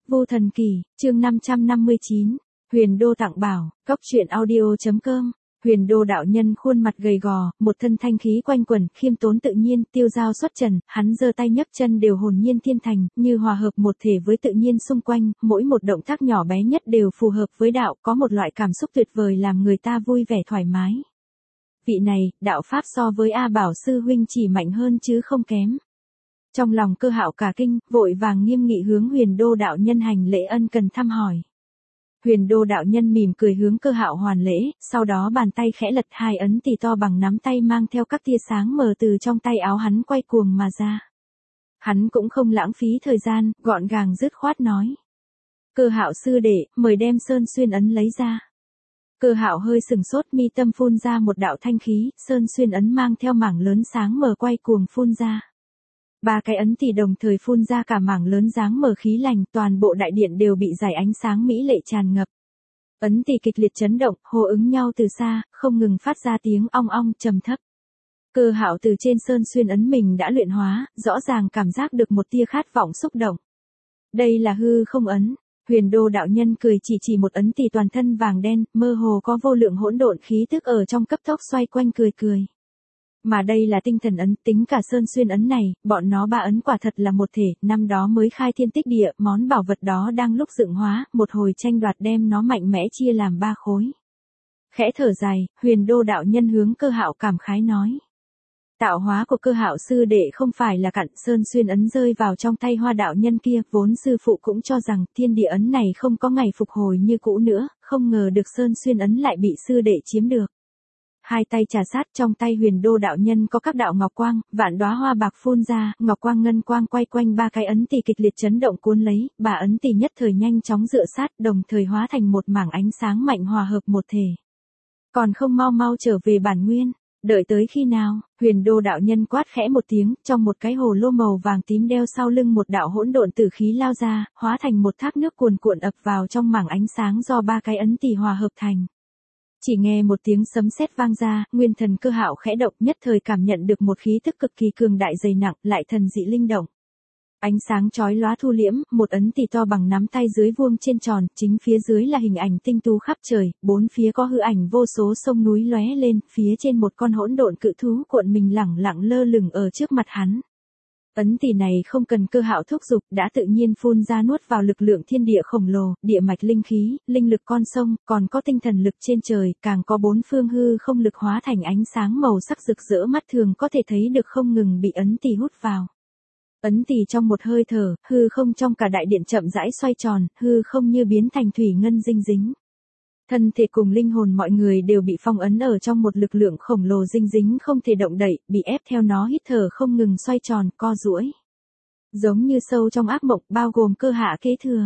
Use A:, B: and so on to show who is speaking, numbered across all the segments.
A: Vô Thần Kỳ, chương 559, Huyền Đô tặng bảo, góc truyện audio.com. Huyền Đô đạo nhân khuôn mặt gầy gò, một thân thanh khí quanh quẩn, khiêm tốn tự nhiên, tiêu dao xuất trần, hắn giơ tay nhấc chân đều hồn nhiên thiên thành, như hòa hợp một thể với tự nhiên xung quanh, mỗi một động tác nhỏ bé nhất đều phù hợp với đạo, có một loại cảm xúc tuyệt vời làm người ta vui vẻ thoải mái. Vị này, đạo pháp so với A Bảo sư huynh chỉ mạnh hơn chứ không kém. Trong lòng Cơ Hạo cả kinh, vội vàng nghiêm nghị hướng Huyền Đô đạo nhân hành lễ ân cần thăm hỏi. Huyền Đô đạo nhân mỉm cười hướng Cơ Hạo hoàn lễ, sau đó bàn tay khẽ lật, hai ấn tỳ to bằng nắm tay mang theo các tia sáng mờ từ trong tay áo hắn quay cuồng mà ra. Hắn cũng không lãng phí thời gian, gọn gàng dứt khoát nói: "Cơ Hạo sư đệ, mời đem Sơn Xuyên ấn lấy ra." Cơ Hạo hơi sừng sốt, mi tâm phun ra một đạo thanh khí, Sơn Xuyên ấn mang theo mảng lớn sáng mờ quay cuồng phun ra. Ba cái ấn tỳ đồng thời phun ra cả mảng lớn dáng mờ khí lành, toàn bộ đại điện đều bị dải ánh sáng mỹ lệ tràn ngập. Ấn tỳ kịch liệt chấn động, hô ứng nhau từ xa, không ngừng phát ra tiếng ong ong trầm thấp. Cơ Hạo từ trên Sơn Xuyên ấn mình đã luyện hóa, rõ ràng cảm giác được một tia khát vọng xúc động. Đây là hư không ấn. Huyền Đô đạo nhân cười chỉ một ấn tỳ toàn thân vàng đen, mơ hồ có vô lượng hỗn độn khí tức ở trong cấp tốc xoay quanh cười. Mà đây là tinh thần ấn, tính cả Sơn Xuyên ấn này, bọn nó ba ấn quả thật là một thể, năm đó mới khai thiên tích địa, món bảo vật đó đang lúc dựng hóa, một hồi tranh đoạt đem nó mạnh mẽ chia làm ba khối. Khẽ thở dài, Huyền Đô đạo nhân hướng Cơ Hạo cảm khái nói: "Tạo hóa của Cơ Hạo sư đệ không phải là cặn, Sơn Xuyên ấn rơi vào trong tay Hoa đạo nhân kia, vốn sư phụ cũng cho rằng thiên địa ấn này không có ngày phục hồi như cũ nữa, không ngờ được Sơn Xuyên ấn lại bị sư đệ chiếm được." Hai tay trà sát, trong tay Huyền Đô đạo nhân có các đạo ngọc quang, vạn đóa hoa bạc phun ra, ngọc quang ngân quang quay quanh ba cái ấn tỳ kịch liệt chấn động cuốn lấy, ba ấn tỳ nhất thời nhanh chóng dựa sát, đồng thời hóa thành một mảng ánh sáng mạnh hòa hợp một thể. "Còn không mau trở về bản nguyên, đợi tới khi nào?" Huyền Đô đạo nhân quát khẽ một tiếng, trong một cái hồ lô màu vàng tím đeo sau lưng một đạo hỗn độn tử khí lao ra, hóa thành một thác nước cuồn cuộn ập vào trong mảng ánh sáng do ba cái ấn tỳ hòa hợp thành. Chỉ nghe một tiếng sấm sét vang ra, nguyên thần Cơ Hạo khẽ động, nhất thời cảm nhận được một khí tức cực kỳ cường đại dày nặng, lại thần dị linh động. Ánh sáng chói lóa thu liễm, một ấn tỳ to bằng nắm tay dưới vuông trên tròn, chính phía dưới là hình ảnh tinh tú khắp trời, bốn phía có hư ảnh vô số sông núi lóe lên, phía trên một con hỗn độn cự thú cuộn mình lẳng lặng lơ lửng ở trước mặt hắn. Ấn tỳ này không cần Cơ Hạo thúc giục, đã tự nhiên phun ra nuốt vào lực lượng thiên địa khổng lồ, địa mạch linh khí, linh lực con sông, còn có tinh thần lực trên trời, càng có bốn phương hư không lực hóa thành ánh sáng màu sắc rực rỡ mắt thường có thể thấy được không ngừng bị ấn tỳ hút vào. Ấn tỳ trong một hơi thở, hư không trong cả đại điện chậm rãi xoay tròn, hư không như biến thành thủy ngân dinh dính. Thân thể cùng linh hồn mọi người đều bị phong ấn ở trong một lực lượng khổng lồ dinh dính không thể động đậy, bị ép theo nó hít thở không ngừng xoay tròn, co duỗi. Giống như sâu trong ác mộng, bao gồm Cơ Hạ kế thừa.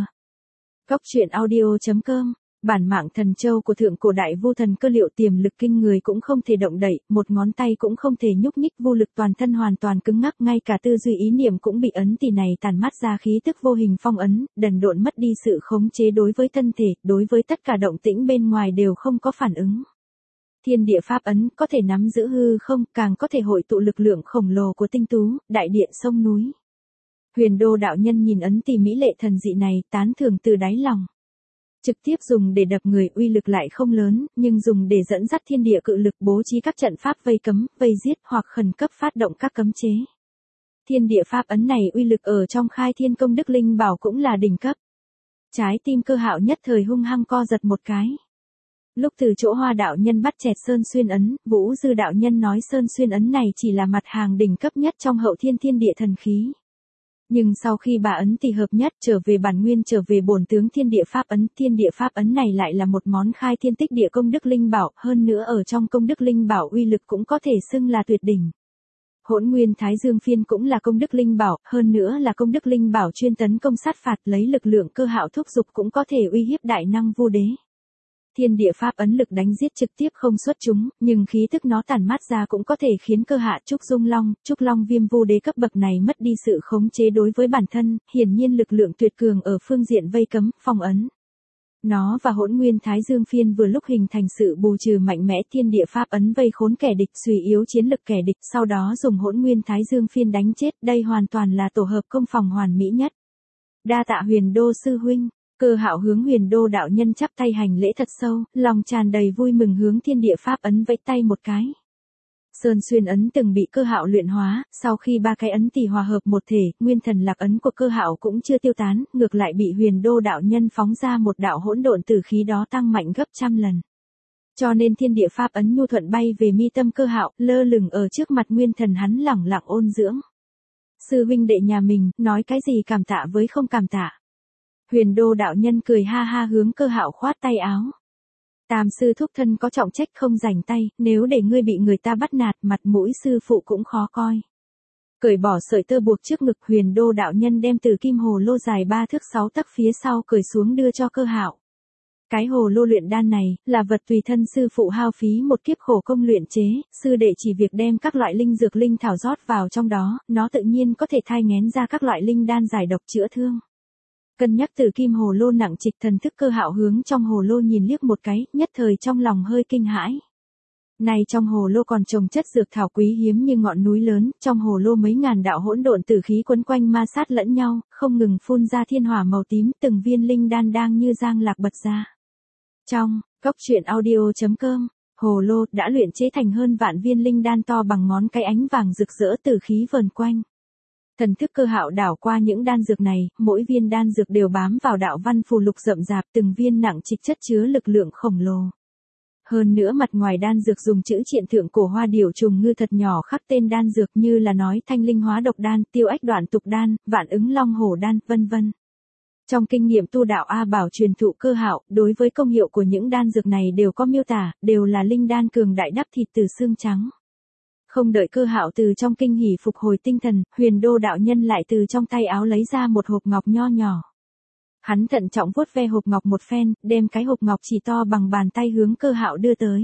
A: Góc truyện audio.com. Bản mạng thần châu của thượng cổ đại vô thần Cơ Liệu tiềm lực kinh người cũng không thể động đậy, một ngón tay cũng không thể nhúc nhích, vô lực toàn thân hoàn toàn cứng ngắc, ngay cả tư duy ý niệm cũng bị ấn tỳ này tàn mát ra khí tức vô hình phong ấn, đần độn mất đi sự khống chế đối với thân thể, đối với tất cả động tĩnh bên ngoài đều không có phản ứng. Thiên địa pháp ấn có thể nắm giữ hư không, càng có thể hội tụ lực lượng khổng lồ của tinh tú, đại điện sông núi. Huyền Đô đạo nhân nhìn ấn tỳ mỹ lệ thần dị này, tán thưởng từ đáy lòng. Trực tiếp dùng để đập người uy lực lại không lớn, nhưng dùng để dẫn dắt thiên địa cự lực bố trí các trận pháp vây cấm, vây giết hoặc khẩn cấp phát động các cấm chế. Thiên địa pháp ấn này uy lực ở trong khai thiên công đức linh bảo cũng là đỉnh cấp. Trái tim Cơ Hạo nhất thời hung hăng co giật một cái. Lúc từ chỗ Hoa đạo nhân bắt chẹt Sơn Xuyên ấn, Vũ Dư đạo nhân nói Sơn Xuyên ấn này chỉ là mặt hàng đỉnh cấp nhất trong hậu thiên thiên địa thần khí. Nhưng sau khi bà ấn tỳ hợp nhất trở về bản nguyên, trở về bổn tướng thiên địa pháp ấn này lại là một món khai thiên tích địa công đức linh bảo, hơn nữa ở trong công đức linh bảo uy lực cũng có thể xưng là tuyệt đỉnh. Hỗn Nguyên Thái Dương Phiên cũng là công đức linh bảo, hơn nữa là công đức linh bảo chuyên tấn công sát phạt, lấy lực lượng Cơ Hạo thúc giục cũng có thể uy hiếp đại năng Vu Đế. Thiên địa pháp ấn lực đánh giết trực tiếp không xuất chúng, nhưng khí tức nó tản mát ra cũng có thể khiến Cơ Hạ, Trúc Dung Long, Trúc Long Viêm Vu Đế cấp bậc này mất đi sự khống chế đối với bản thân, hiển nhiên lực lượng tuyệt cường ở phương diện vây cấm, phong ấn. Nó và Hỗn Nguyên Thái Dương Phiên vừa lúc hình thành sự bù trừ mạnh mẽ, thiên địa pháp ấn vây khốn kẻ địch, suy yếu chiến lực kẻ địch, sau đó dùng Hỗn Nguyên Thái Dương Phiên đánh chết, đây hoàn toàn là tổ hợp công phòng hoàn mỹ nhất. Đa tạ Huyền Đô sư huynh. Cơ Hạo hướng Huyền Đô đạo nhân chắp tay hành lễ thật sâu, lòng tràn đầy vui mừng hướng thiên địa pháp ấn vẫy tay một cái. Sơn xuyên ấn từng bị Cơ Hạo luyện hóa, sau khi ba cái ấn tỷ hòa hợp một thể, nguyên thần lạc ấn của Cơ Hạo cũng chưa tiêu tán, ngược lại bị Huyền Đô đạo nhân phóng ra một đạo hỗn độn tử khí đó tăng mạnh gấp trăm lần. Cho nên thiên địa pháp ấn nhu thuận bay về mi tâm Cơ Hạo, lơ lửng ở trước mặt nguyên thần hắn lẳng lặng ôn dưỡng. Sư huynh đệ nhà mình, nói cái gì cảm tạ với không cảm tạ. Huyền Đô đạo nhân cười ha ha hướng Cơ Hạo khoát tay áo. Tam sư thúc thân có trọng trách không rảnh tay, nếu để ngươi bị người ta bắt nạt mặt mũi sư phụ cũng khó coi. Cởi bỏ sợi tơ buộc trước ngực, Huyền Đô đạo nhân đem từ kim hồ lô dài 3 thước 6 tấc phía sau cởi xuống đưa cho Cơ Hạo. Cái hồ lô luyện đan này, là vật tùy thân sư phụ hao phí một kiếp khổ công luyện chế, sư đệ chỉ việc đem các loại linh dược linh thảo rót vào trong đó, nó tự nhiên có thể thai nghén ra các loại linh đan giải độc chữa thương. Cân nhắc từ kim hồ lô nặng trịch, thần thức Cơ Hạo hướng trong hồ lô nhìn liếc một cái, nhất thời trong lòng hơi kinh hãi. Này trong hồ lô còn trồng chất dược thảo quý hiếm như ngọn núi lớn, trong hồ lô mấy ngàn đạo hỗn độn tử khí quấn quanh ma sát lẫn nhau, không ngừng phun ra thiên hỏa màu tím, từng viên linh đan đang như giang lạc bật ra. Trong Cốc Truyện Audio.com, hồ lô đã luyện chế thành hơn vạn viên linh đan to bằng ngón cái, ánh vàng rực rỡ tử khí vờn quanh. Thần thức Cơ Hạo đảo qua những đan dược này, mỗi viên đan dược đều bám vào đạo văn phù lục rậm rạp, từng viên nặng trịch chất chứa lực lượng khổng lồ. Hơn nữa mặt ngoài đan dược dùng chữ triện thượng cổ hoa điểu trùng ngư thật nhỏ khắc tên đan dược, như là nói thanh linh hóa độc đan, tiêu ách đoạn tục đan, vạn ứng long hổ đan, vân vân. Trong kinh nghiệm tu đạo A Bảo truyền thụ Cơ Hạo, đối với công hiệu của những đan dược này đều có miêu tả, đều là linh đan cường đại đắp thịt từ xương trắng. Không đợi Cơ Hạo từ trong kinh hỉ phục hồi tinh thần, Huyền Đô đạo nhân lại từ trong tay áo lấy ra một hộp ngọc nho nhỏ. Hắn thận trọng vuốt ve hộp ngọc một phen, đem cái hộp ngọc chỉ to bằng bàn tay hướng Cơ Hạo đưa tới.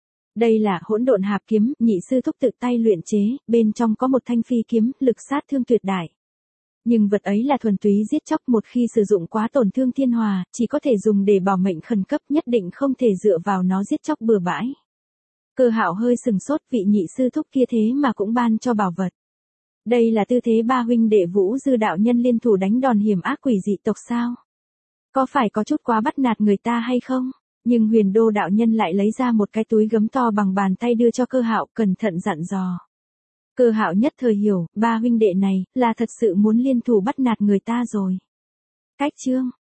A: Đây là hỗn độn hạp kiếm, nhị sư thúc tự tay luyện chế, bên trong có một thanh phi kiếm, lực sát thương tuyệt đại. Nhưng vật ấy là thuần túy giết chóc, một khi sử dụng quá tổn thương thiên hòa, chỉ có thể dùng để bảo mệnh khẩn cấp, nhất định không thể dựa vào nó giết chóc bừa bãi. Cơ Hạo hơi sừng sốt, vị nhị sư thúc kia thế mà cũng ban cho bảo vật. Đây là tư thế ba huynh đệ Vũ Dư đạo nhân liên thủ đánh đòn hiểm ác quỷ dị tộc sao? Có phải có chút quá bắt nạt người ta hay không? Nhưng Huyền Đô đạo nhân lại lấy ra một cái túi gấm to bằng bàn tay đưa cho Cơ Hạo, cẩn thận dặn dò. Cơ Hạo nhất thời hiểu, ba huynh đệ này là thật sự muốn liên thủ bắt nạt người ta rồi. Cách chương